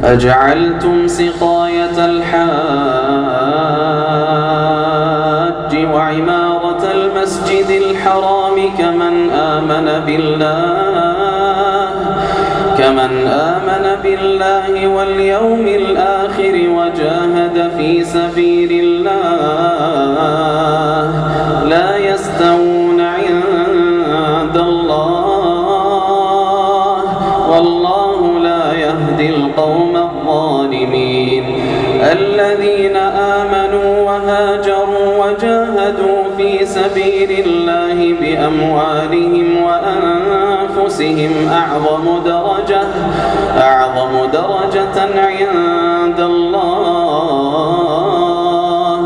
أجعلتم سقاية الحاج وعمارة المسجد الحرام كمن آمن بالله واليوم الآخر وجاهد في سبيل الله لا يستوون عند الله والله لا يهدي القوم الظالمين. الذين آمنوا وهاجروا وجاهدوا في سبيل الله بأموالهم وأنفسهم أعظم درجة عند الله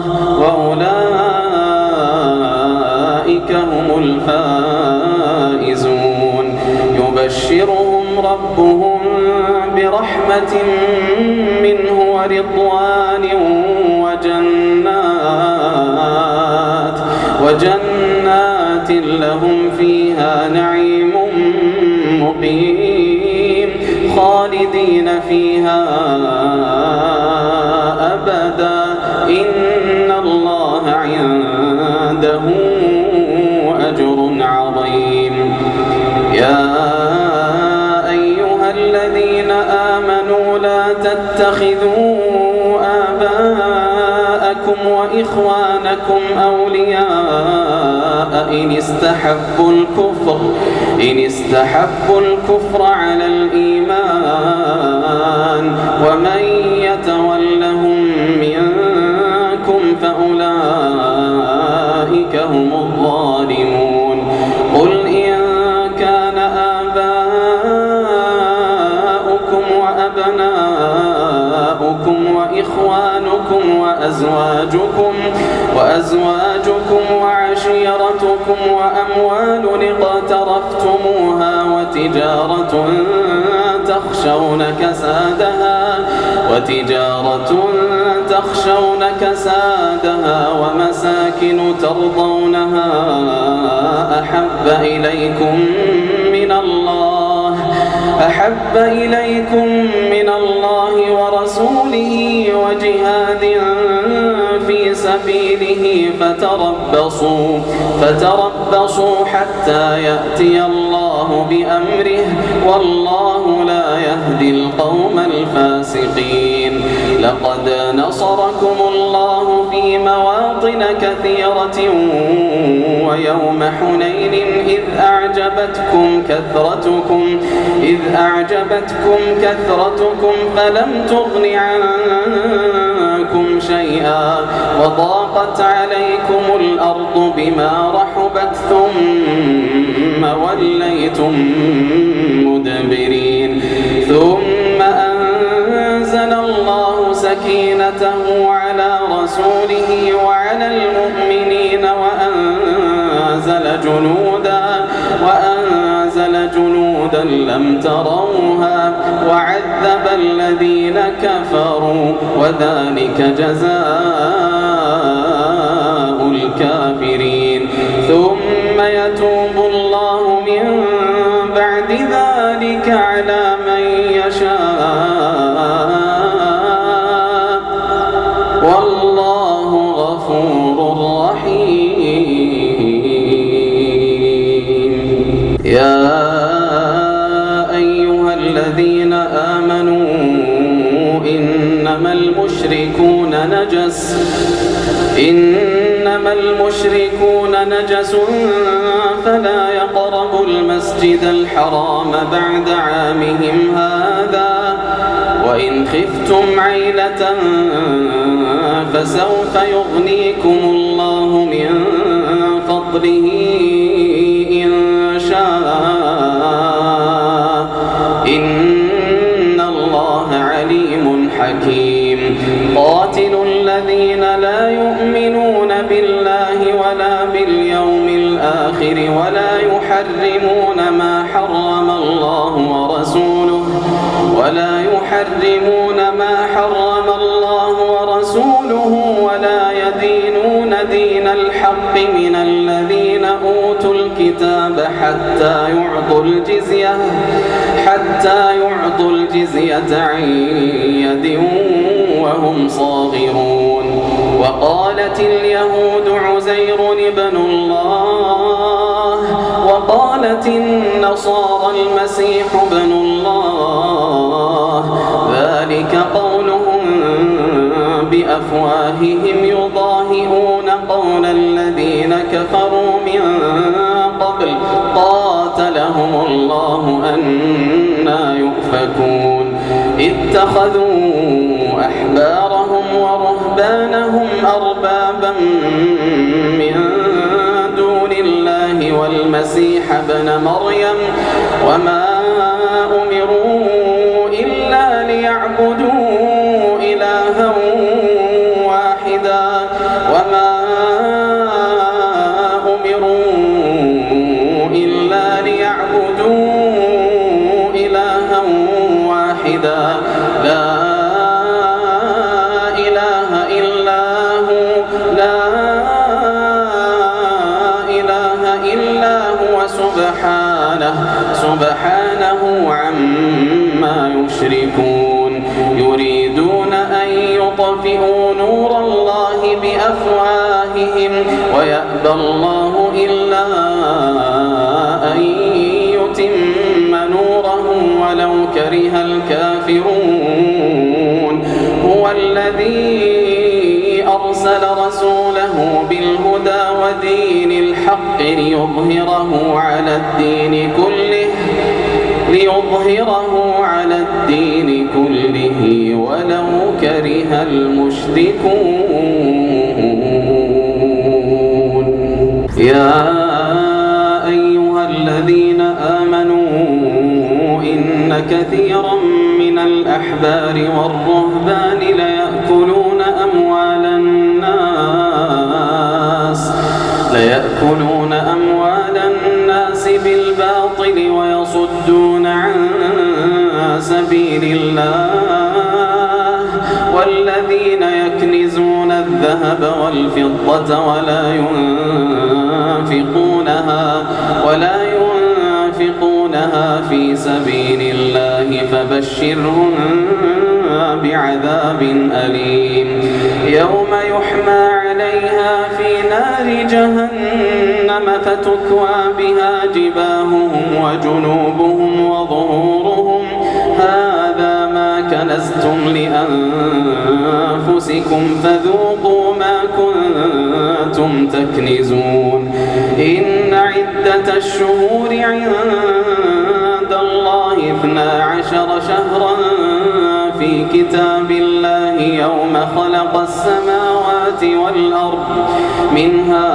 وأولئك هم الفائزون. يبشرهم ربهم برحمة منه ورضوان وجنات لهم فيها نعيم مقيم خالدين فيها أبدا إن الله عنده أجر عظيم. يا أيها الذين آمنوا لا تتخذوا آباءكم وإخوانكم أولياء إن استحبوا الكفر على الإيمان ومن يتولهم منكم فأولئك هم الظالمون. قل إن كان آباؤكم وأبناؤكم وإخوانكم وأزواجكم وعشيرتكم وأموال اقترفتموها وتجارة تخشون كسادها ومساكن ترضونها أحب إليكم من الله ورسوله وجهاد في سبيله فتربصوا حتى يأتي الله بأمره والله لا يهدي القوم الفاسقين. لقد نصركم الله في مواطن كثيرة ويوم حنين إذ أعجبتكم كثرتكم فلم تغن عنكم شيئا وضاقت عليكم الأرض بما رحبت ثم وليتم مدبرين. ثم أنزل الله سكينته على رسوله وعلى المؤمنين وأنزل جنودا لم تروها وعذب الذين كفروا وذلك جزاء الكافرين. ثم يتوب الله من بعد ذلك على من يشاء والله غفور رحيم. يا أيها الذين آمنوا إنما المشركون نجس فلا يقربوا المسجد الحرام بعد عامهم هذا وإن خفتم عيلة فسوف يغنيكم الله من فضله إن شاء إن الله عليم حكيم. قاتلوا الذين لا يؤمنون بالله ولا باليوم الآخر ولا يحرمون ما حرم الله ورسوله ولا يدينون دين الحق من الذين أوتوا الكتاب حتى يعطوا الجزية عن وهم صاغرون. وقالت اليهود عزير ابن الله وقالت النصارى المسيح ابن الله ذلك قولهم بأفواههم يضاهئون قول الذين كفروا من قبل قاتلهم الله أنى يؤفكون. اتخذوا أحبارهم ورهبانهم أربابا من دون الله والمسيح ابن مريم وما أمروا إلا ليعبدوا إلها واحدا وما أمروا إلا ليعبدوا إلها واحدا لا إله إلا هو لا إله إلا هو سبحانه عما يشركون. يريدون أن يطفئوا نور الله بأفواههم ويأبى الله إلا أن يتم نوره ولو كره الكافرون. هو الذي أرسل رسوله بالهدى ودين الحق ليظهره على الدين كله ولو كره المشركون. يا أيها الذين آمنوا إن كثيرا من الأحبار والرهبان ليأكلون أموال الناس بالباطل ويصدون عن سبيل الله والذين يكنزون الذهب والفضة ولا ينفقونها في سبيل الله فبشرهم بعذاب أليم. يوم يحمى عليها في نار جهنم فتكوى بها جباههم وجنوبهم وظهورهم هذا ما كنزتم لأنفسكم فذوقوا ما كنتم تكنزون. إن عدة الشهور عند الله 12 شهرا في كتاب الله يوم خلق السماوات والأرض منها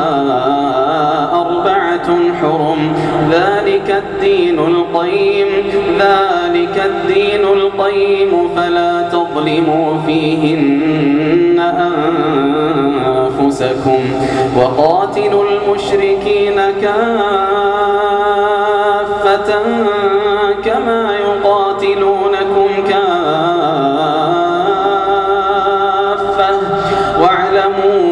4 حرم ذلك الدين القيم فلا تظلموا فيهن أنفسكم وقاتلوا المشركين كافة كما يقاتلونكم كافة واعلموا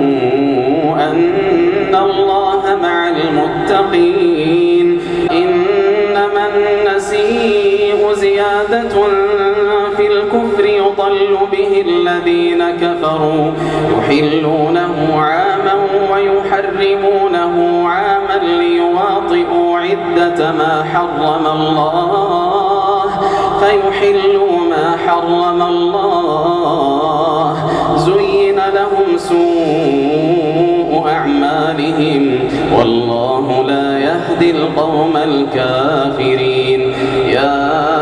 أن الله مع المتقين. إنما النسيء زيادة في الكفر يضل به الذين كفروا يحلونه عاما ويحرمونه عاما ليواطئوا عدة ما حرم الله فيحلوا ما حرم الله. زين لهم سوء أعمالهم والله لا يهدي القوم الكافرين. يا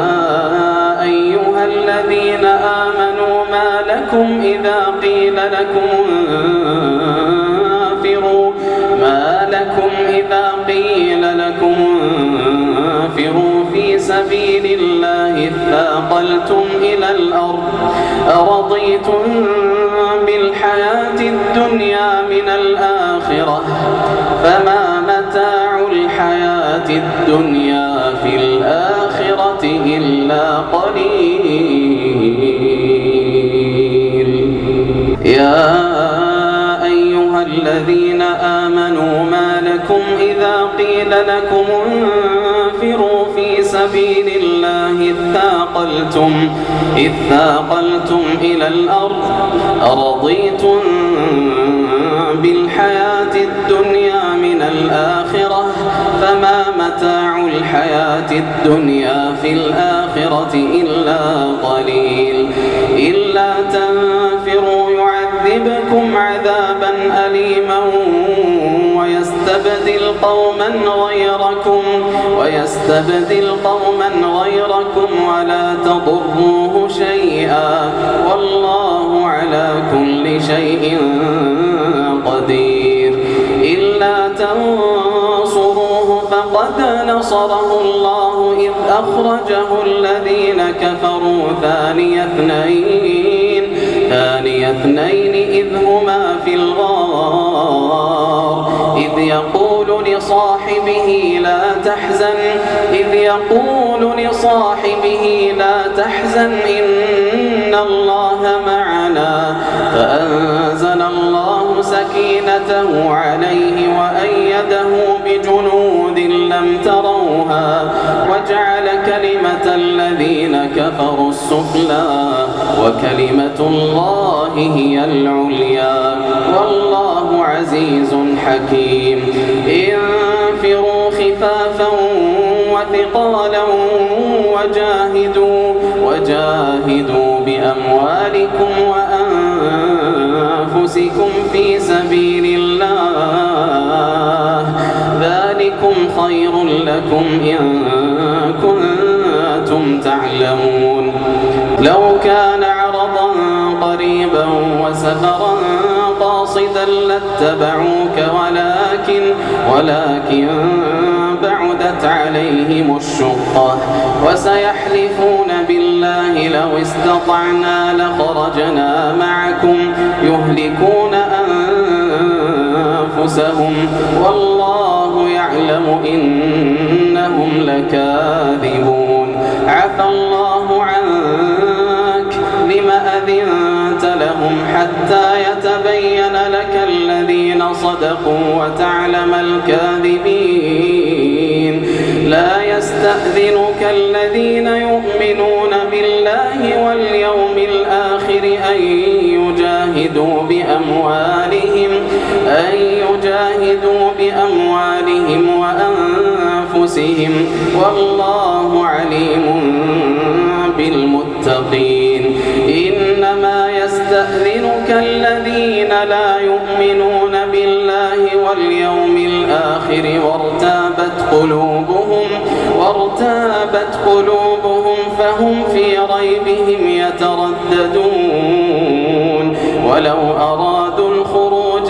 أيها الذين آمنوا ما لكم إذا قيل لكم انفروا في سبيل الله اثاقلتم إلى الأرض أرضيتم بالحياة الدنيا من الآخرة فما متاع الحياة الدنيا في الآخرة إلا قليل. يا أيها الذين آمنوا ما لكم إذا قيل لكم انفروا في سبيل الله إذ ثاقلتم إلى الأرض أرضيتم بالحياة الدنيا من الآخرة فما متاع الحياة الدنيا في الآخرة إلا قليل إلا تنفروا يعذبكم عذابا أليما ويستبدل قوما غيركم ولا تضروه شيئا والله على كل شيء قدير إلا تنصروه فقد نصره الله إذ أخرجه الذين كفروا ثاني اثنين إذ هما في الغار إذ يقول لصاحبه لا تحزن إن الله معنا فأنزل الله سكينته عليه وأيده بجنود لم تروها وجعل كلمة الذين كفروا السفلى وكلمة الله هي العليا والله عزيز حكيم انفروا خفافا وثقالا وجاهدوا بأموالكم وأنفسكم في سبيل الله ذلكم خير لكم إن كنتم تعلمون لو كان عرضا قريبا وسفرا قاصدا لاتبعوك ولكن بعدت عليهم الشقة وسيحلفون بالله لو استطعنا لخرجنا معكم يهلكون أنفسهم والله يعلم إنهم لكاذبون عفى الله عنك لم أذنت لهم حتى يتبين لك الذين صدقوا وتعلم الكاذبين لا يستأذنك الذين يؤمنون بالله واليوم الآخر أن يجاهدوا بأموالهم وأنفسهم والله عليم بالمتقين إنما يستأذنك الذين لا يؤمنون بالله واليوم الآخر وارتابت قلوبهم فهم في ريبهم يترددون ولو أرادوا الخروج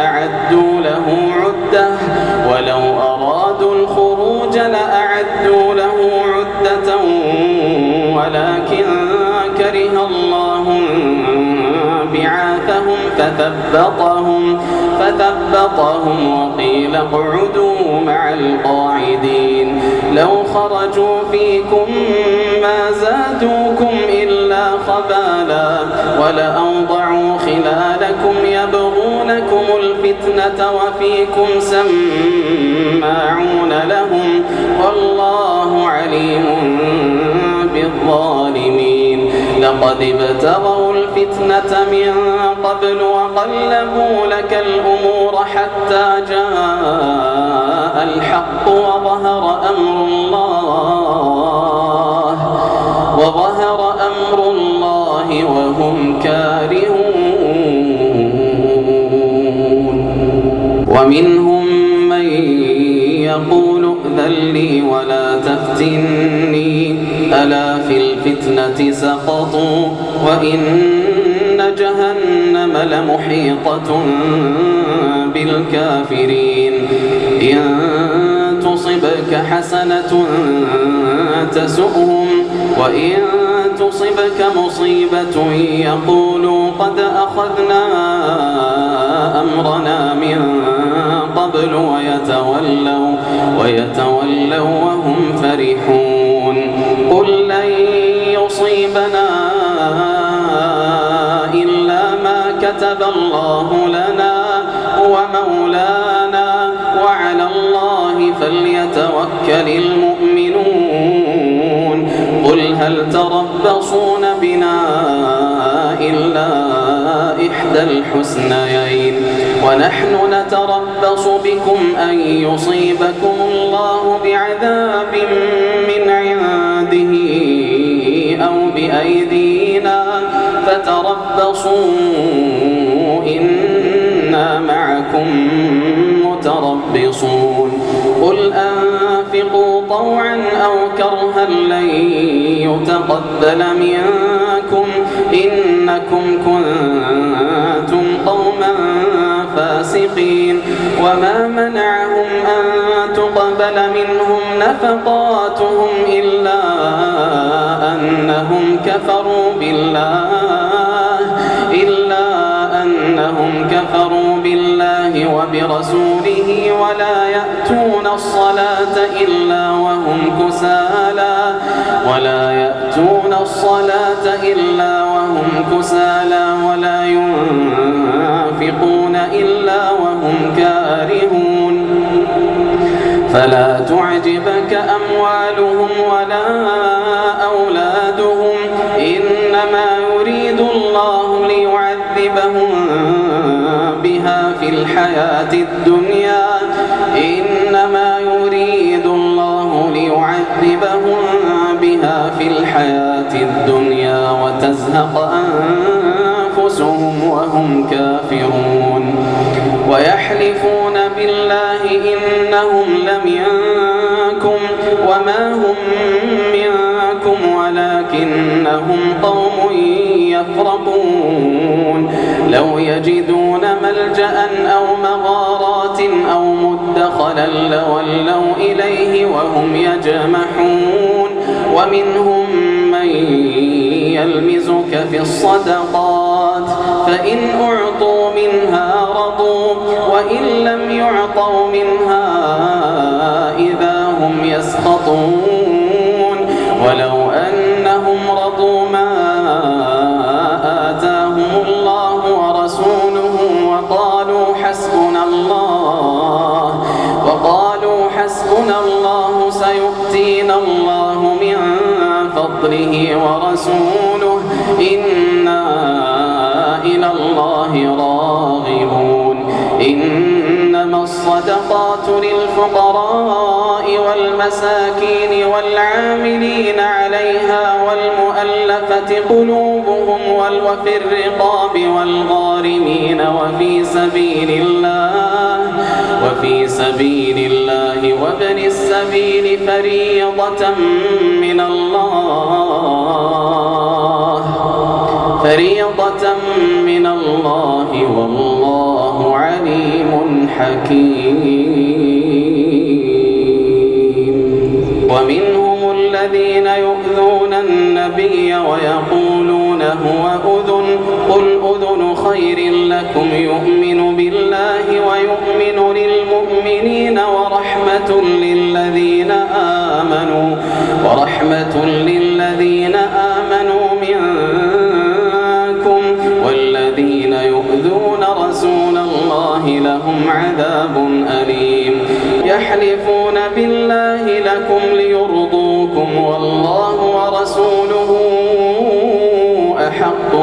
لأعدوا له عدة ولكن كره الله بعاثهم فثبطهم وقيل اقعدوا مع القاعدين لو خرجوا فيكم ما زادوكم إلا خبالا ولأوضعوا خلالكم يبغونكم الفتنة وفيكم سماعون لهم والله عليم بالظالمين لقد ابتغوا الفتنة من قبل وقلبوا لك الأمور حتى جاء الحق وظهر أمر الله وهم كارهون ومنهم من يقول ائذن لي ولا تفتني ألا في الفتنة سقطوا وإن جهنم لمحيطة بالكافرين إن تصبك حسنة تسؤهم وإن تصبك مصيبة يقولوا قد أخذنا أمرنا من قبل ويتولوا وهم فرحون قل لن يصيبنا إلا ما كتب الله لنا هو مولانا وعلى الله فليتوكل المؤمنون قل هل تربصون بنا إلا إحدى الحسنيين ونحن نتربص بكم أن يصيبكم الله بعذاب من عنده أو بأيدينا فتربصوا إنا معكم متربصون قل أنفقوا طوعا أو كرها لن يتقبل منكم إنكم كنتم قوما فاسقين وما منعهم أن تقبل منهم نفقاتهم إلا أنهم كفروا بالله وبرسوله ولا يأتون الصلاة إلا وهم كسالى ولا ينفقون إلا وهم كارهون فلا تعجبك أموالهم ولا أولادهم إنما يريد الله ليعذبهم بها في الحياة الدنيا وتزهق أنفسهم وهم كافرون ويحلفون بالله إنهم لمنكم وما هم منكم ولكنهم قوم يفرقون لو يجدون ملجأ أو مغارات أو مدخلا لولوا إليه وهم يجمحون ومنهم من يلمزك في الصدقات فإن أعطوا منها رضوا وإن لم يعطوا منها إذا هم يسخطون ولو أنهم رضوا ما آتاهم الله ورسوله وقالوا حسبنا الله سيؤتينا الله من فضله ورسوله إنا إلى الله راغبون إنما الصدقات للفقراء والمساكين والعاملين عليها والمؤلفة قلوبهم وفي الرقاب والغارمين وفي سبيل الله وابن السبيل فريضة من الله والله عليم حكيم ومنهم الذين يؤذون النبي ويقولون هو أذن قل أذن خير لكم يؤمن بالله ويؤمن للمؤمنين ورحمة للذين آمنوا منكم والذين يؤذون رسول الله لهم عذاب أليم يحلفون بالله لكم ليرضوكم والله ورسوله أحق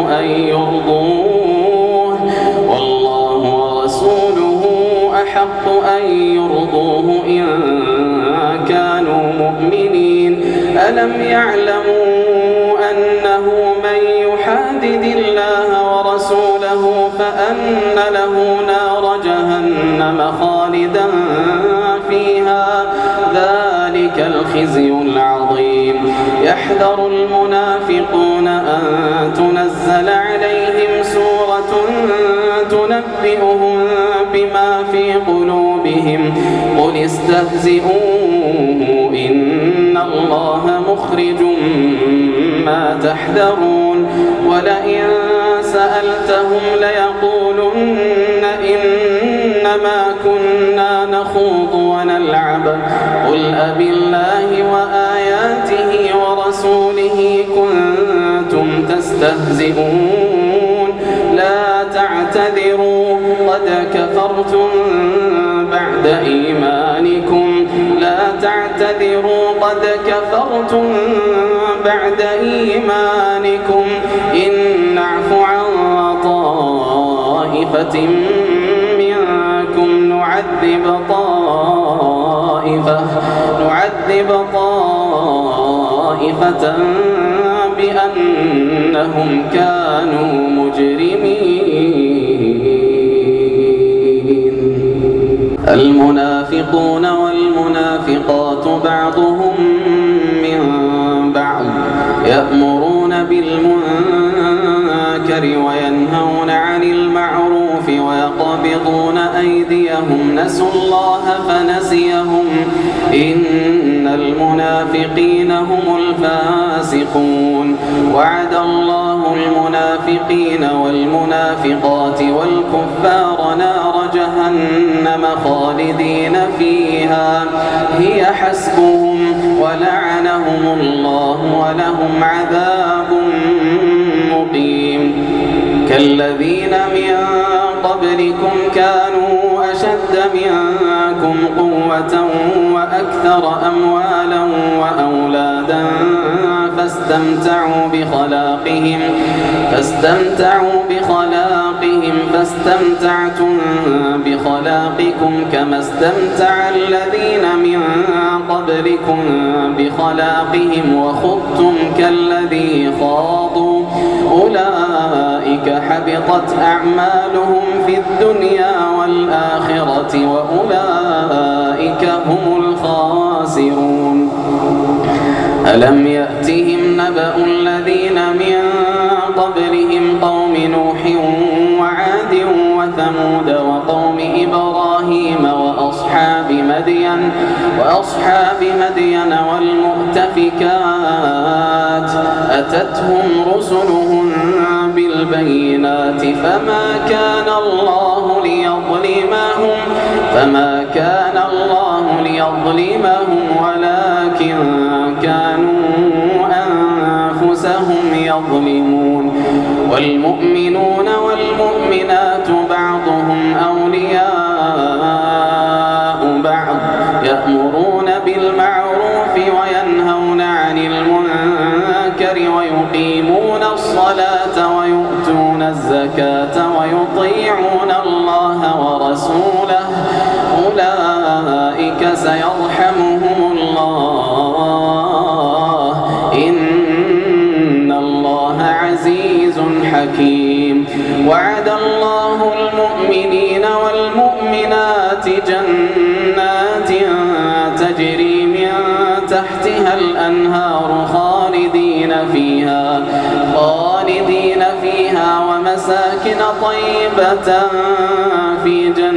أن يرضوه إن كانوا مؤمنين ألم يعلموا أنه من يحادد الله ورسوله فأن له نار جهنم خالدا فيها ذلك الخزي العظيم يحذر المنافقون أن تنزل عليهم سورة تنبئهم بما في قلوبهم قل استهزئوا إن الله مخرج ما تحذرون ولئن سألتهم ليقولن إنما كنا نخوض ونلعب قل أبالله وآياته ورسوله كنتم تستهزئون لا تعتذروا قد كفرتم بعد إيمانكم بعد إيمانكم إن نعف عن طائفة منكم نعذب طائفة بأنهم كانوا مجرمين. المنافقون والمنافقات بعضهم من بعض يأمرون بالمنكر وينهون عن المعروف ويقبضون أيديهم نسوا الله فنسيهم إن المنافقين هم الفاسقون. وعد الله المنافقين والمنافقات والكفار نار جهنم خالدين فيها هي حسبهم ولعنهم الله ولهم عذاب مقيم. كالذين من قبلكم كانوا أشد منكم قوة وأكثر أموالا وأولادا فاستمتعتم بخلاقكم كما استمتع الذين من قبلكم بخلاقهم وخضتم كالذي خاضوا أولئك حبطت أعمالهم في الدنيا والآخرة وأولئك هم الخاسرون. ألم يأتهم نبأ الذين من قبلهم قوم نوح وعاد وثمود وقوم إبراهيم وأصحاب مدين والمؤتفكات أتتهم رسلهم بالبينات فما كان الله ليظلمهم ولكن كانوا أنفسهم يظلمون. والمؤمنون والمؤمنات بعضهم أولياء بعض يأمرون بالمعروف وينهون عن المنكر ويقيمون الصلاة ويؤتون الزكاة ويطيعون الله ورسوله أولئك سيرحمهم الله إن الله عزيز حكيم. وعد الله المؤمنين والمؤمنات جنات تجري من تحتها الأنهار خالدين فيها ومساكن طيبة في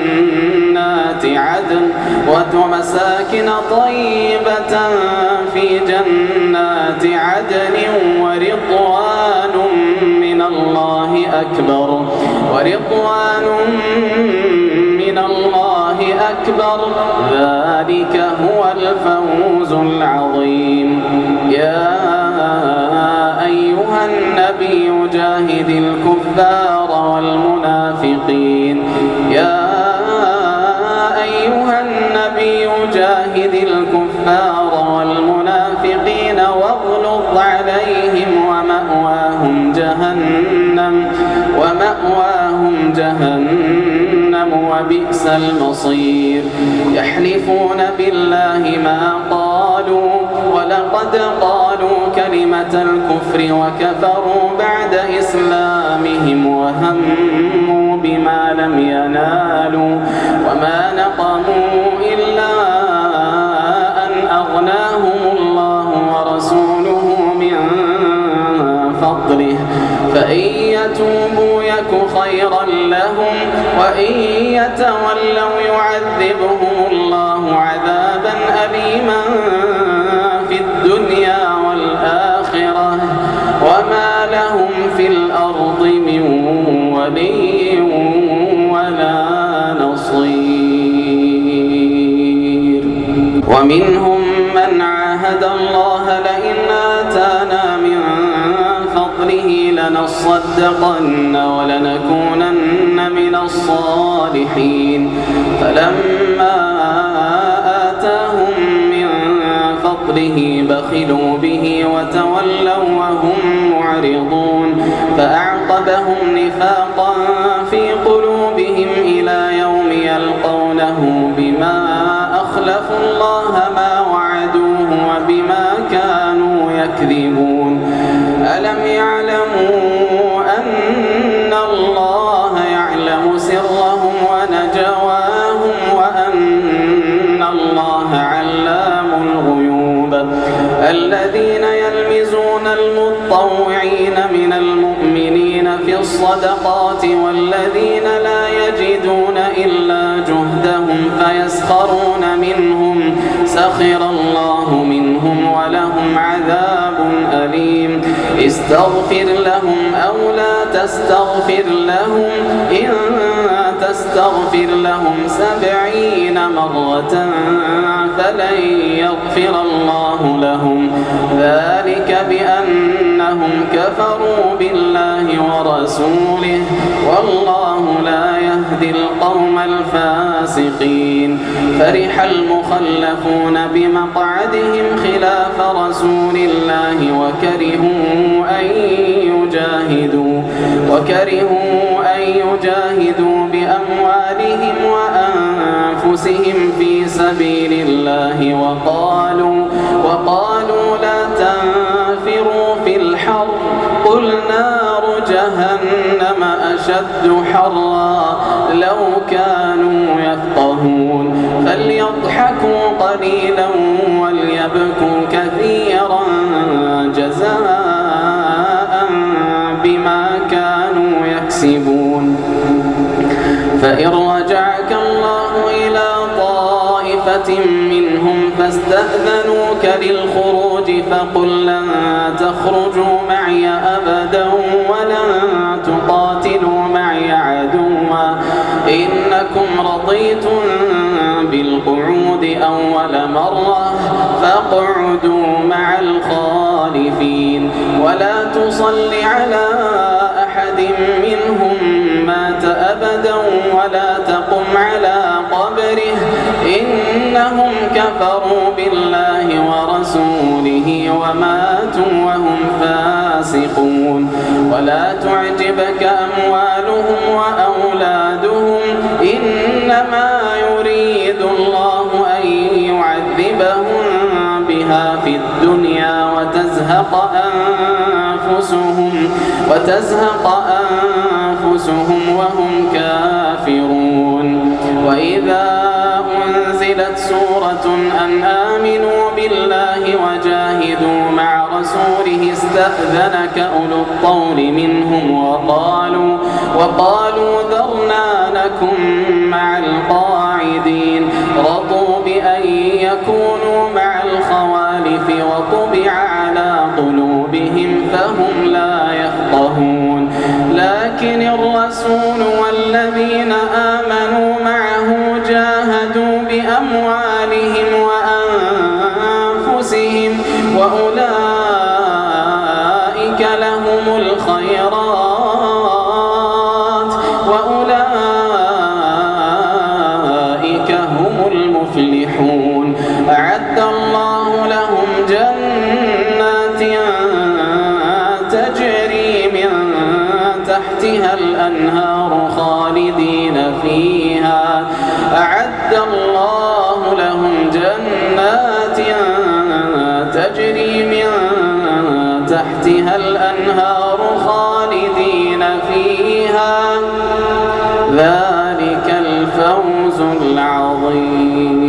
جنات عدن ورضوان من الله أكبر ذلك هو الفوز العظيم. يا أيها النبي جاهد الكفار والمنافقين واغلظ عليهم ومأواهم جهنم وبئس المصير. يحلفون بالله ما قالوا ولقد قالوا كلمة الكفر وكفروا بعد إسلامهم وهموا بما لم ينالوا وما نقموا إلا أن أغناهم الله ورسوله من فضله فإن يتوبوا يك خيرا لهم وإن يتولوا يعذبهم الله عذابا أليما في الدنيا والآخرة وما لهم في الأرض من ولي ولا نصير. ومنهم من عاهد الله لئن آتانا من فضله لنصدقن ولنكونن من الصالحين فلما آتاهم من فضله فضله بخلوا به وتولوا وهم معرضون فأعقبهم نفاقا في قلوبهم إلى يوم يلقونه بما أخلفوا الله ما وعدوه وبما كانوا يكذبون ألم يعلموا أن الله يعلم سرهم ونجواهم وأن الله علام الغيوب الذين يلمزون المطوعين من المؤمنين في الصدقات والذين لا يجدون إلا جهدهم فيسخرون منهم سخر الله منهم ولهم عذاب أليم استغفر لهم أو لا تستغفر لهم إن تستغفر لهم 70 مرة فلن يغفر الله لهم ذلك بأنهم كفروا بالله ورسوله والله لا يهدي القوم الفاسقين فرح المخلفون بمقعدهم خلاف رسول الله وكرهوا أن يجاهدوا بأموالهم وأنفسهم في سبيل الله وقالوا لا تنفروا في الحر قل نار جهنم أشد حرا لو كانوا يفقهون فليضحكوا قليلا وليبكوا كثيرا جزاء بما كانوا يكسبون فإن رجعك الله إلى طائفة منهم فاستأذنوك للخروج فقل لن تخرجوا معي أبدا ولن تقاتلوا معي عدوا إنكم رضيتم بالقعود أول مرة فاقعدوا مع الخالفين ولا تصل على أحد منهم مات أبدا ولا تقم على قبره إنهم كفروا بالله ورسوله وماتوا وهم فاسقون ولا تعجبك أموالهم وأولادهم إنما يريد الله أن يعذبهم بها في الدنيا وتزهق أنفسهم وهم كافرون وإذا أنزلت سورة أن آمنوا بالله وجاهدوا مع رسوله استأذنك أولو الطول منهم وقالوا ذرنا نكن مع القاعدين رضوا بأن يكونوا مع الخوالف وطبع على قلوبهم فهم لا يفقهون لكن الرسول والذين آمنوا معه جاهدوا بأموالهم وأنفسهم وأولئك لهم الخيرات وأولئك هم المفلحون أعد الله لهم جنات تجري من تحتها الأنهار خالدين فيها أعد الله لهم جنات تجري من تحتها الأنهار خالدين فيها ذلك الفوز العظيم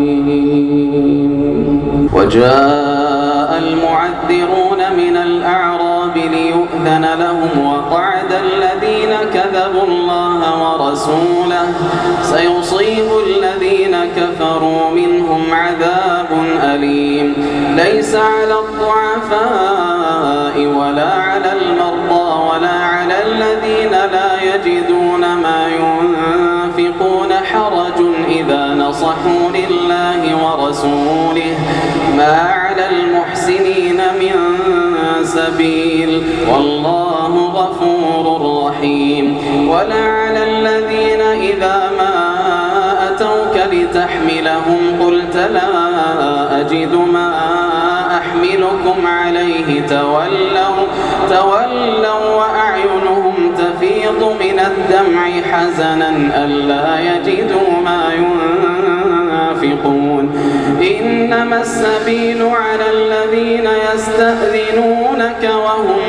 وجاء المعذرون من الأعراب ليؤذن لهم وقعد الذين كذبوا الله ورسوله سيصيب الذين كفروا منهم عذاب أليم ليس على الضعفاء ولا على المرضى ولا على الذين لا يجدون ما ينفقون حرج إذا نصحوا لله ورسوله ما على المحسنين من سبيل والله غفور رحيم ولا على الذين إذا ما أتوك لتحملهم قلت لا أجد ما حميلكم عليه تولوا وأعينهم تفيض من الدمع حزنا ألا يجدوا ما ينفقون إنما السبيل على الذين يستأذنونك وهم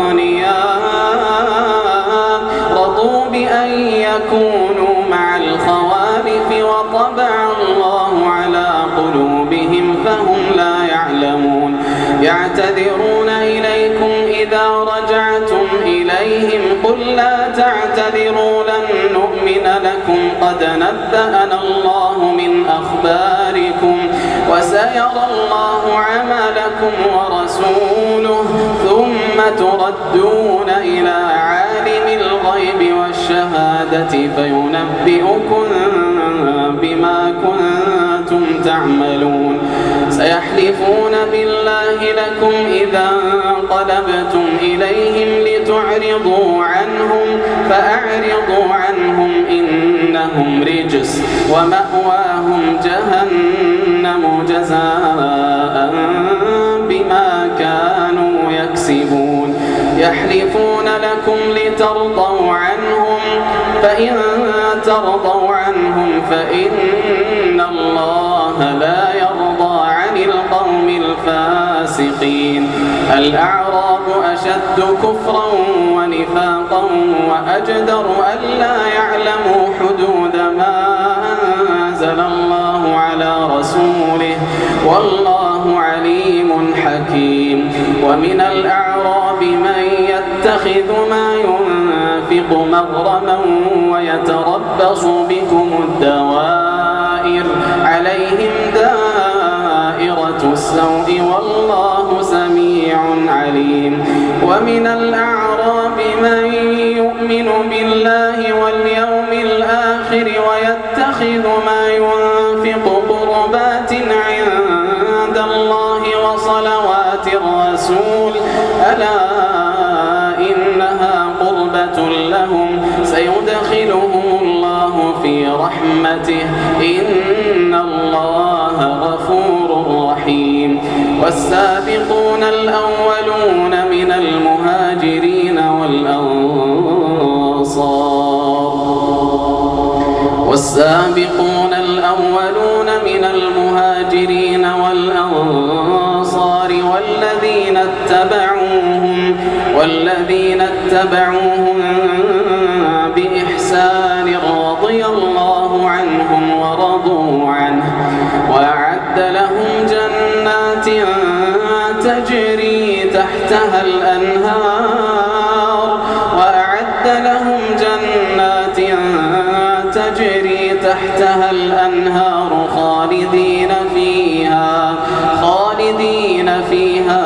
أغنياء رضوا بأن يكونوا مع الخوالف وطبع الله على قلوبهم فهم لا يعلمون يعتذرون إليكم إذا رجعتم إليهم قل لا تعتذروا لن نؤمن لكم قد نبأنا الله من أخباركم وسيرى الله عملكم ورسوله ثم تردون إلى عالم الغيب والشهادة فينبئكم بما كنتم تعملون سيحلفون بالله لكم إذا انقلبتم إليهم لتعرضوا عنهم فأعرضوا عنهم إنهم رجس ومأواهم جهنم جزاء بما كانوا يكسبون يحلفون لكم لترضوا عنهم فإن ترضوا عنهم فإن الله لا يرضى عن القوم الفاسقين الأعراب أشد كفرا ونفاقا وأجدر ألا يعلموا حدود ما أنزل الله على رسوله والله عليم حكيم ومن الأعراب من يتخذ ما ينفق مغرما ويتربص بكم الدوائر عليهم دائرة السوء والله سميع عليم ومن الأعراب من يؤمن بالله واليوم الآخر ويتخذ ما ينفق قربات عند الله وصلوات الرسول ألا إنها قربة لهم سيدخلهم الله في رحمته إن الله غفور رحيم والسابقون الأولون من المهاجرين والأنصار والذين اتبعوهم بإحسان رضي الله عنهم ورضوا عنه وأعد لهم جنات تجري تحتها الأنهار خالدين فيها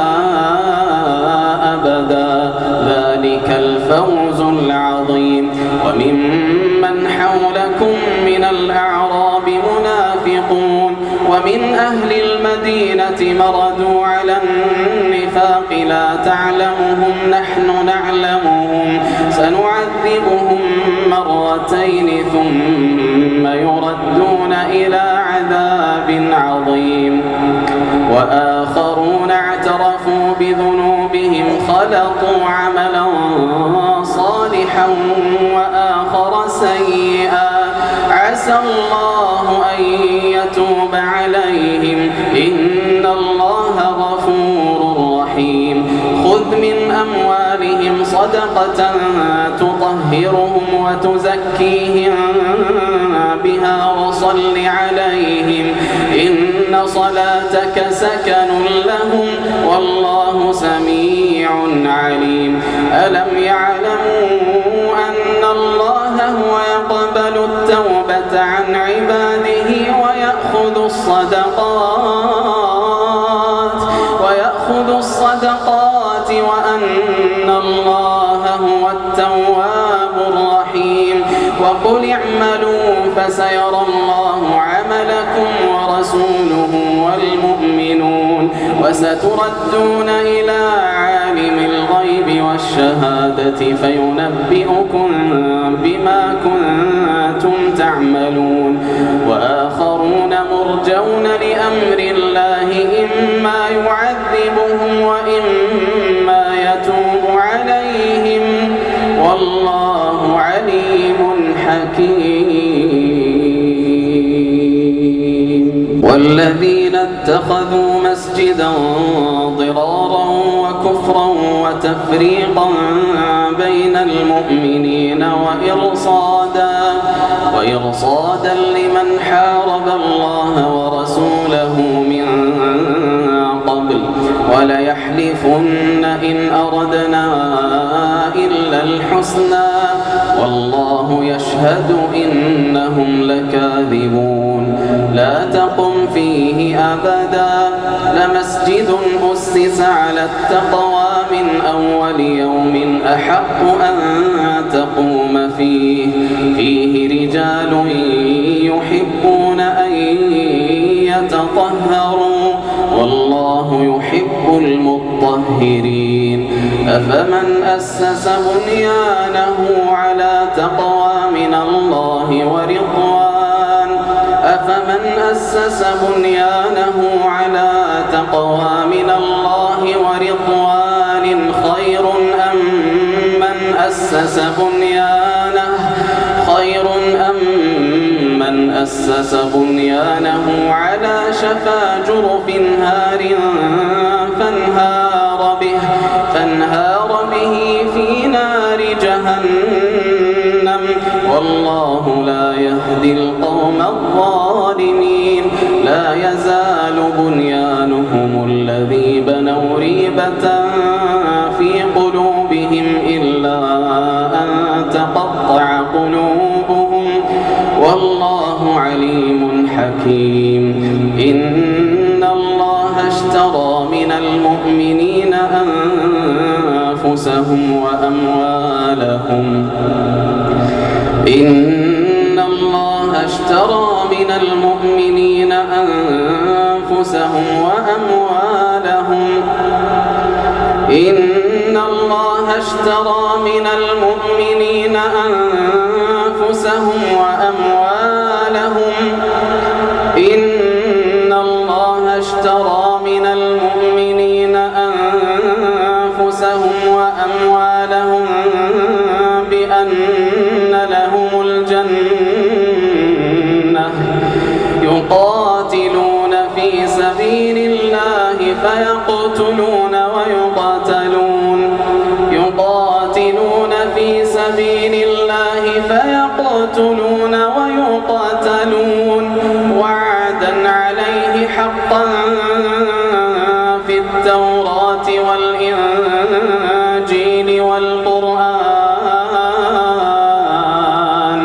أبدا ذلك الفوز العظيم وممن حولكم من الأعراب منافقون ومن أهل المدينة مردوا على النفاق لا تعلمهم نحن نعلمهم سنعذبهم مرتين ثم يردون إلى عذاب عظيم وآخرون اعترفوا بذنوبهم خلطوا عملا صالحا وآخر سيئا عسى الله أن يتوب عليهم إن الله غفور رحيم خذ من أموالهم صدقة تطهرهم وتزكيهم بها وصل عليهم إن صلاتك سكن لهم والله سميع عليم ألم يعلموا أن الله هو يقبل التوبة عن عباده ويأخذ الصدقات وأن الله هو التواب الرحيم وقل اعملوا فسيرى الله عملكم ورسوله والمؤمنون وستردون إلى عالم الغيب والشهادة فينبئكم بما كنتم تعملون وآخرون مرجون لأمر الله إما يعذبهم وإما يتوب عليهم والله عليم حكيم. والذين اتخذوا مسجدا ضرارا وكفرا وتفريقا بين المؤمنين وإرصادا لمن حارب الله ورسوله من قبل وليحلفن إن أردنا إلا الحسنى والله يشهد إنهم لكاذبون. لا تقم فيه أبدا لمسجد أسس على التقوى من أول يوم أحق أن تقوم فيه رجال يحبون أن يتطهروا والله يحب المطهرين. أفمن أسس بنيانه على تقوى من الله ورضوان خير أم من أسس بنيانه على شفا جرف هار فانهار به في نار جهنم والله لا يهدي القوم الظالمين. لا يزال بنيانهم الذي بنوا ريبة في قلوبهم إلا أن تقطع قلوبهم والله عليم حكيم. إن الله اشترى من المؤمنين أنفسهم وأموالهم بأن لهم الجنة يقاتلون في سبيل الله فيقتلون ويقاتلون وعدا عليه حقا في التوراة والإنجيل والقرآن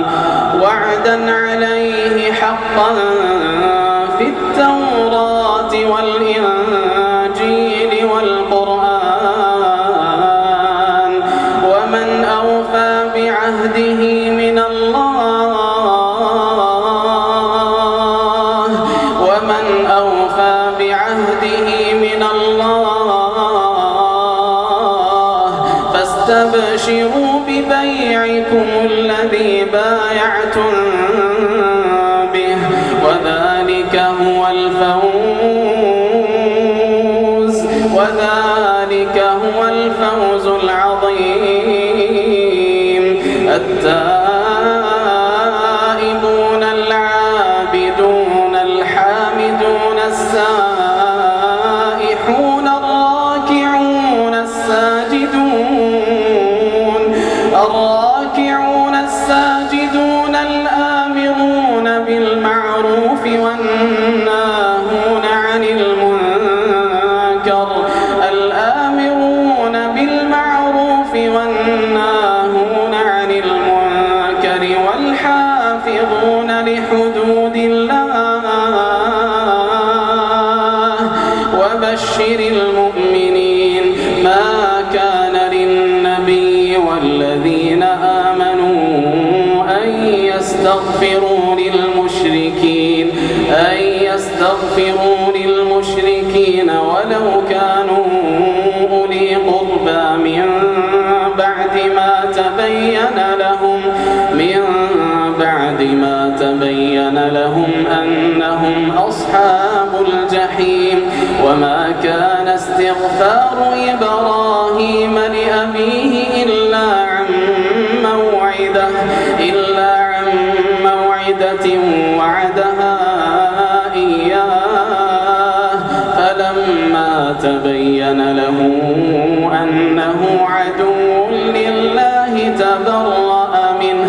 ومن أوفى بعهده من الله فاستبشروا ببيعكم الذي بايعتم به وذلك هو الفوز العظيم. التائبون العابدون الحامدون السائحون الراكعون الساجدون الآمرون بالمعروف والناهون عن المنكر والحافظون لحدود الله وبشر المؤمنين. ما كان للنبي والذين آمنوا أن يستغفروا للمشركين ولو كانوا أولي قربى من بعد ما تبين لهم أنهم أصحاب الجحيم. وما كان استغفار إبراهيم لأبيه إلا عن موعدة وعدها إياه فلما تبين له أنه عدو لله تبرأ منه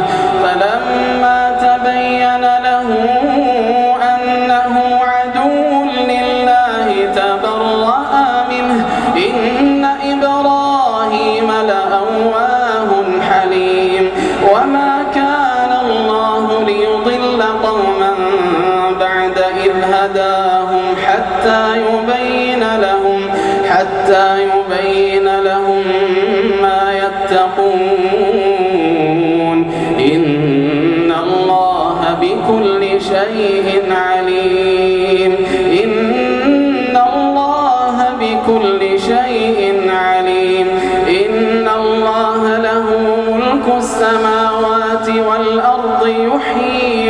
إن إبراهيم لأواه حليم وما كان الله ليضل قوما بعد إذ هداهم حتى يبين لهم ما يتقون إن الله بكل شيء عليم إن الله له ملك السماوات والأرض يحيي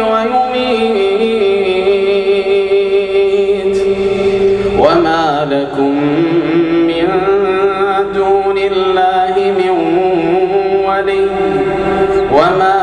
ويميت وما لكم من دون الله من ولي